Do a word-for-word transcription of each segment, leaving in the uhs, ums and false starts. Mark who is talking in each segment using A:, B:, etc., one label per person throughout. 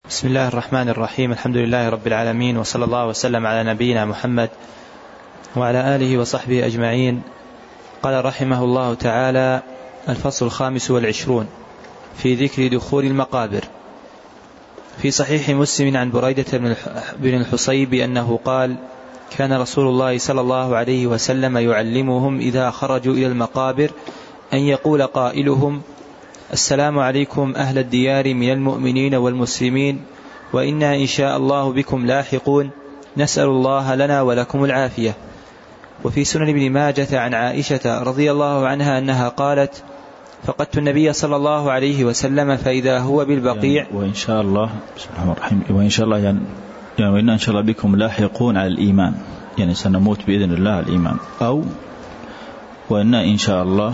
A: بسم الله الرحمن الرحيم. الحمد لله رب العالمين، وصلى الله وسلم على نبينا محمد وعلى آله وصحبه أجمعين. قال رحمه الله تعالى: الفصل الخامس والعشرون في ذكر دخول المقابر. في صحيح مسلم عن بريدة بن الحصيب أنه قال: كان رسول الله صلى الله عليه وسلم يعلمهم إذا خرجوا إلى المقابر أن يقول قائلهم: السلام عليكم أهل الديار من المؤمنين والمسلمين، وإنا إن شاء الله بكم لاحقون، نسأل الله لنا ولكم العافية. وفي سنن ابن ماجة عن عائشة رضي الله عنها أنها قالت: فقدت النبي صلى الله عليه وسلم فإذا هو بالبقيع.
B: يعني وإن شاء الله بسم الله الرحمن الرحيم وإن شاء الله يعني, يعني وإنا إن شاء الله بكم لاحقون على الإيمان، يعني سنموت بإذن الله على الإيمان، أو وإنا إن شاء الله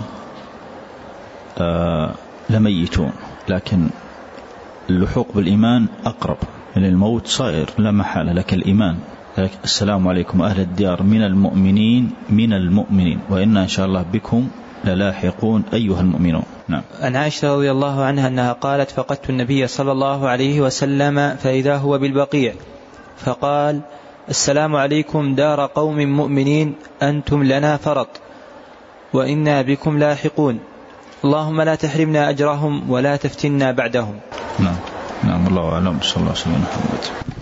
B: آه لميتون، لكن اللحوق بالإيمان أقرب، يعني الموت صائر لا محالة، لك الإيمان. السلام عليكم أهل الديار من المؤمنين من المؤمنين وإنا إن شاء الله بكم للاحقون أيها المؤمنون. نعم.
A: عن عائشة رضي الله عنها أنها قالت: فقدت النبي صلى الله عليه وسلم فإذا هو بالبقيع فقال: السلام عليكم دار قوم مؤمنين، أنتم لنا فرط وإنا بكم لاحقون، اللهم لا تحرمنا أجرهم ولا تفتنا بعدهم.
B: نعم. نعم. الله أعلم. صلى الله عليه وسلم.